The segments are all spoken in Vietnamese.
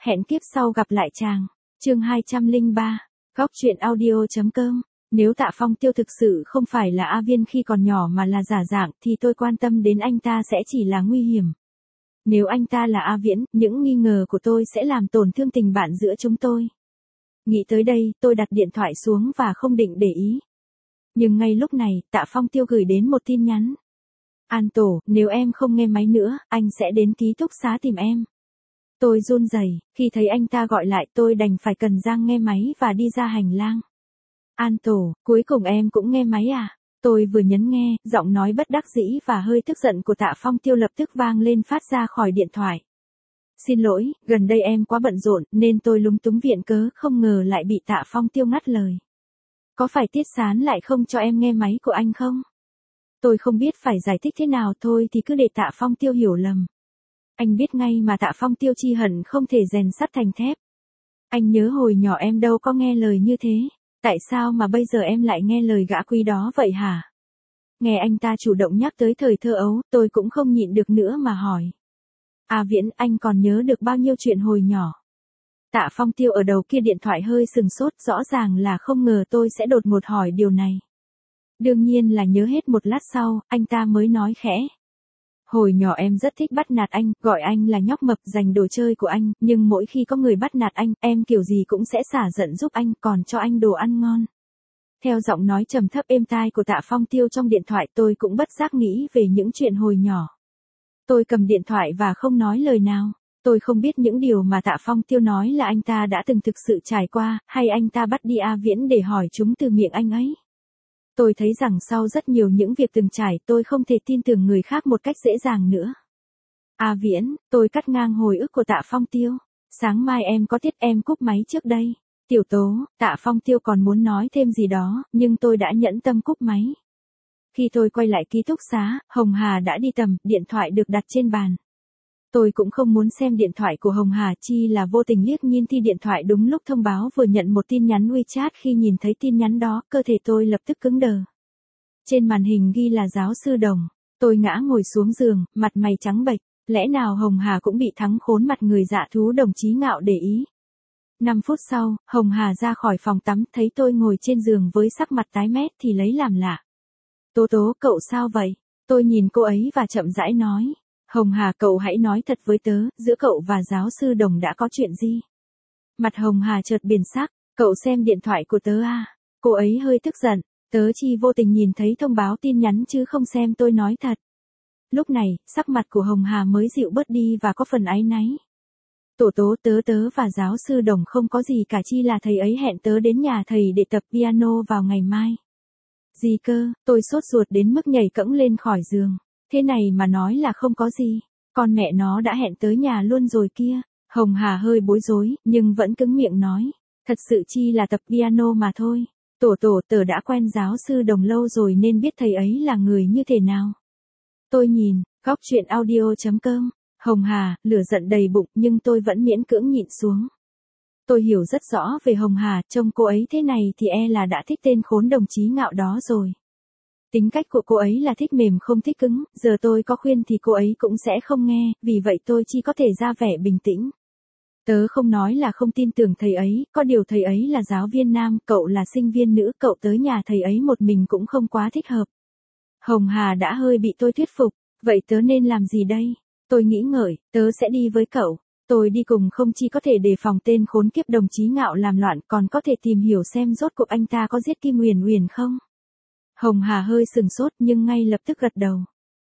Hẹn kiếp sau gặp lại chàng. Chương 203. Góc truyện audio.com. Nếu Tạ Phong Tiêu thực sự không phải là A Viên khi còn nhỏ mà là giả dạng thì tôi quan tâm đến anh ta sẽ chỉ là nguy hiểm. Nếu anh ta là A Viễn, những nghi ngờ của tôi sẽ làm tổn thương tình bạn giữa chúng tôi. Nghĩ tới đây, tôi đặt điện thoại xuống và không định để ý. Nhưng ngay lúc này, Tạ Phong Tiêu gửi đến một tin nhắn. An Tổ, nếu em không nghe máy nữa, anh sẽ đến ký túc xá tìm em. Tôi run rẩy, khi thấy anh ta gọi lại tôi đành phải cần giang nghe máy và đi ra hành lang. An Tổ, cuối cùng em cũng nghe máy à? Tôi vừa nhấn nghe, giọng nói bất đắc dĩ và hơi tức giận của Tạ Phong Tiêu lập tức vang lên phát ra khỏi điện thoại. Xin lỗi, gần đây em quá bận rộn nên tôi lúng túng viện cớ, không ngờ lại bị Tạ Phong Tiêu ngắt lời. Có phải Tiết Sán lại không cho em nghe máy của anh không? Tôi không biết phải giải thích thế nào, thôi thì cứ để Tạ Phong Tiêu hiểu lầm. Anh biết ngay mà Tạ Phong Tiêu chi hận không thể rèn sắt thành thép. Anh nhớ hồi nhỏ em đâu có nghe lời như thế. Tại sao mà bây giờ em lại nghe lời gã quý đó vậy hả? Nghe anh ta chủ động nhắc tới thời thơ ấu, tôi cũng không nhịn được nữa mà hỏi. A Viễn, anh còn nhớ được bao nhiêu chuyện hồi nhỏ? Tạ Phong Tiêu ở đầu kia điện thoại hơi sừng sốt, rõ ràng là không ngờ tôi sẽ đột ngột hỏi điều này. Đương nhiên là nhớ hết. Một lát sau, anh ta mới nói khẽ. Hồi nhỏ em rất thích bắt nạt anh, gọi anh là nhóc mập, giành đồ chơi của anh, nhưng mỗi khi có người bắt nạt anh, em kiểu gì cũng sẽ xả giận giúp anh, còn cho anh đồ ăn ngon. Theo giọng nói trầm thấp êm tai của Tạ Phong Tiêu trong điện thoại, tôi cũng bất giác nghĩ về những chuyện hồi nhỏ. Tôi cầm điện thoại và không nói lời nào. Tôi không biết những điều mà Tạ Phong Tiêu nói là anh ta đã từng thực sự trải qua, hay anh ta bắt đi A Viễn để hỏi chúng từ miệng anh ấy. Tôi thấy rằng sau rất nhiều những việc từng trải, tôi không thể tin tưởng người khác một cách dễ dàng nữa. A Viễn, tôi cắt ngang hồi ức của Tạ Phong Tiêu. Sáng mai em có tiết, em cúp máy trước đây. Tiểu Tố, Tạ Phong Tiêu còn muốn nói thêm gì đó, nhưng tôi đã nhẫn tâm cúp máy. Khi tôi quay lại ký túc xá, Hồng Hà đã đi tầm, điện thoại được đặt trên bàn. Tôi cũng không muốn xem điện thoại của Hồng Hà, chi là vô tình liếc nhìn thi điện thoại đúng lúc thông báo vừa nhận một tin nhắn WeChat. Khi nhìn thấy tin nhắn đó, cơ thể tôi lập tức cứng đờ. Trên màn hình ghi là giáo sư Đồng. Tôi ngã ngồi xuống giường, mặt mày trắng bệch. Lẽ nào Hồng Hà cũng bị thắng khốn mặt người dạ thú Đồng Chí Ngạo để ý. 5 phút sau, Hồng Hà ra khỏi phòng tắm, thấy tôi ngồi trên giường với sắc mặt tái mét thì lấy làm lạ. Tố Tố, cậu sao vậy? Tôi nhìn cô ấy và chậm rãi nói. Hồng Hà, cậu hãy nói thật với tớ, giữa cậu và giáo sư Đồng đã có chuyện gì? Mặt Hồng Hà chợt biến sắc, cậu xem điện thoại của tớ à? Cô ấy hơi tức giận, tớ chỉ vô tình nhìn thấy thông báo tin nhắn chứ không xem, tôi nói thật. Lúc này, sắc mặt của Hồng Hà mới dịu bớt đi và có phần áy náy. Tổ Tố, tớ và giáo sư Đồng không có gì cả, chi là thầy ấy hẹn tớ đến nhà thầy để tập piano vào ngày mai. Gì cơ? Tôi sốt ruột đến mức nhảy cẫng lên khỏi giường. Thế này mà nói là không có gì. Con mẹ nó đã hẹn tới nhà luôn rồi kia. Hồng Hà hơi bối rối, nhưng vẫn cứng miệng nói. Thật sự chi là tập piano mà thôi. Tớ đã quen giáo sư Đồng lâu rồi nên biết thầy ấy là người như thế nào. Tôi nhìn, góc truyện audio.com. Hồng Hà, lửa giận đầy bụng nhưng tôi vẫn miễn cưỡng nhịn xuống. Tôi hiểu rất rõ về Hồng Hà, trông cô ấy thế này thì e là đã thích tên khốn Đồng Chí Ngạo đó rồi. Tính cách của cô ấy là thích mềm không thích cứng, giờ tôi có khuyên thì cô ấy cũng sẽ không nghe, vì vậy tôi chỉ có thể ra vẻ bình tĩnh. Tớ không nói là không tin tưởng thầy ấy, có điều thầy ấy là giáo viên nam, cậu là sinh viên nữ, cậu tới nhà thầy ấy một mình cũng không quá thích hợp. Hồng Hà đã hơi bị tôi thuyết phục, vậy tớ nên làm gì đây? Tôi nghĩ ngợi, tớ sẽ đi với cậu. Tôi đi cùng không chỉ có thể đề phòng tên khốn kiếp Đồng Chí Ngạo làm loạn, còn có thể tìm hiểu xem rốt cuộc anh ta có giết Kim Huyền Huyền không. Hồng Hà hơi sừng sốt nhưng ngay lập tức gật đầu.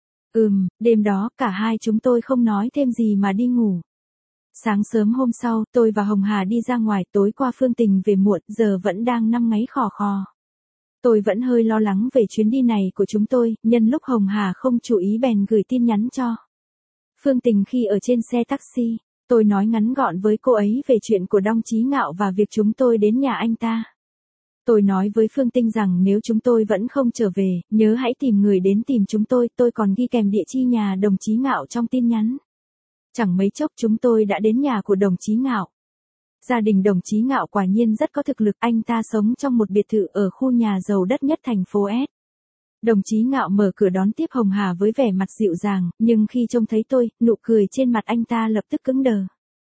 Đêm đó cả hai chúng tôi không nói thêm gì mà đi ngủ. Sáng sớm hôm sau, tôi và Hồng Hà đi ra ngoài, tối qua Phương Tình về muộn, giờ vẫn đang nằm ngáy khò khò. Tôi vẫn hơi lo lắng về chuyến đi này của chúng tôi, nhân lúc Hồng Hà không chú ý bèn gửi tin nhắn cho Phương Tình khi ở trên xe taxi. Tôi nói ngắn gọn với cô ấy về chuyện của Đồng Chí Ngạo và việc chúng tôi đến nhà anh ta. Tôi nói với Phương Tinh rằng nếu chúng tôi vẫn không trở về, nhớ hãy tìm người đến tìm chúng tôi còn ghi kèm địa chỉ nhà Đồng Chí Ngạo trong tin nhắn. Chẳng mấy chốc chúng tôi đã đến nhà của Đồng Chí Ngạo. Gia đình Đồng Chí Ngạo quả nhiên rất có thực lực, anh ta sống trong một biệt thự ở khu nhà giàu đất nhất thành phố S. Đồng Chí Ngạo mở cửa đón tiếp Hồng Hà với vẻ mặt dịu dàng, nhưng khi trông thấy tôi, nụ cười trên mặt anh ta lập tức cứng đờ.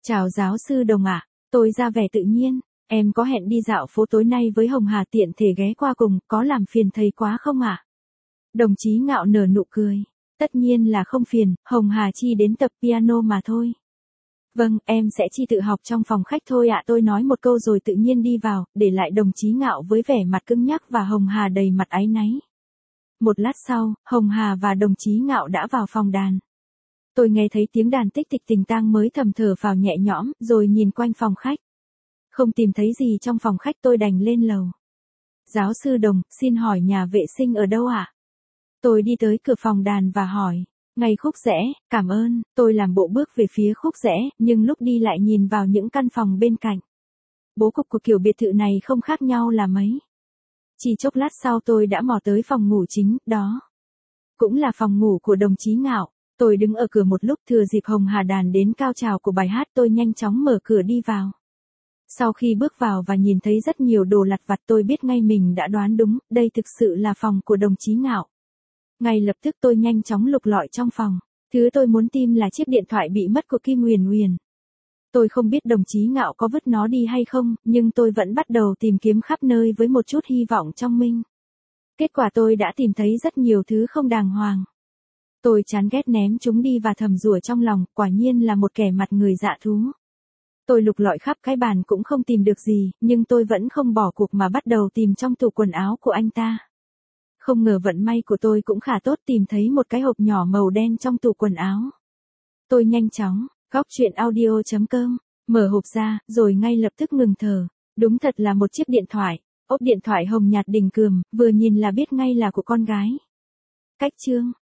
Chào giáo sư Đồng ạ, tôi ra vẻ tự nhiên, em có hẹn đi dạo phố tối nay với Hồng Hà tiện thể ghé qua cùng, có làm phiền thầy quá không ạ? Đồng chí Ngạo nở nụ cười. Tất nhiên là không phiền, Hồng Hà chi đến tập piano mà thôi. Vâng, em sẽ chi tự học trong phòng khách thôi ạ. Tôi nói một câu rồi tự nhiên đi vào, để lại đồng chí Ngạo với vẻ mặt cứng nhắc và Hồng Hà đầy mặt áy náy. Một lát sau, Hồng Hà và đồng chí Ngạo đã vào phòng đàn. Tôi nghe thấy tiếng đàn tích tịch tình tang mới thầm thở phào nhẹ nhõm, rồi nhìn quanh phòng khách. Không tìm thấy gì trong phòng khách tôi đành lên lầu. Giáo sư Đồng, xin hỏi nhà vệ sinh ở đâu ạ? Tôi đi tới cửa phòng đàn và hỏi. Ngay khúc rẽ, cảm ơn, tôi làm bộ bước về phía khúc rẽ, nhưng lúc đi lại nhìn vào những căn phòng bên cạnh. Bố cục của kiểu biệt thự này không khác nhau là mấy. Chỉ chốc lát sau tôi đã mò tới phòng ngủ chính, đó cũng là phòng ngủ của đồng chí Ngạo. Tôi đứng ở cửa một lúc thừa dịp Hồng Hà đàn đến cao trào của bài hát tôi nhanh chóng mở cửa đi vào. Sau khi bước vào và nhìn thấy rất nhiều đồ lặt vặt tôi biết ngay mình đã đoán đúng, đây thực sự là phòng của đồng chí Ngạo. Ngay lập tức tôi nhanh chóng lục lọi trong phòng. Thứ tôi muốn tìm là chiếc điện thoại bị mất của Kim Huyền Huyền. Tôi không biết đồng chí Ngạo có vứt nó đi hay không, nhưng tôi vẫn bắt đầu tìm kiếm khắp nơi với một chút hy vọng trong mình. Kết quả tôi đã tìm thấy rất nhiều thứ không đàng hoàng. Tôi chán ghét ném chúng đi và thầm rủa trong lòng, quả nhiên là một kẻ mặt người dạ thú. Tôi lục lọi khắp cái bàn cũng không tìm được gì, nhưng tôi vẫn không bỏ cuộc mà bắt đầu tìm trong tủ quần áo của anh ta. Không ngờ vận may của tôi cũng khá tốt, tìm thấy một cái hộp nhỏ màu đen trong tủ quần áo. Tôi nhanh chóng, góc truyện audio.com, mở hộp ra, rồi ngay lập tức ngừng thở. Đúng thật là một chiếc điện thoại, ốp điện thoại hồng nhạt đỉnh cườm, vừa nhìn là biết ngay là của con gái. Cách chương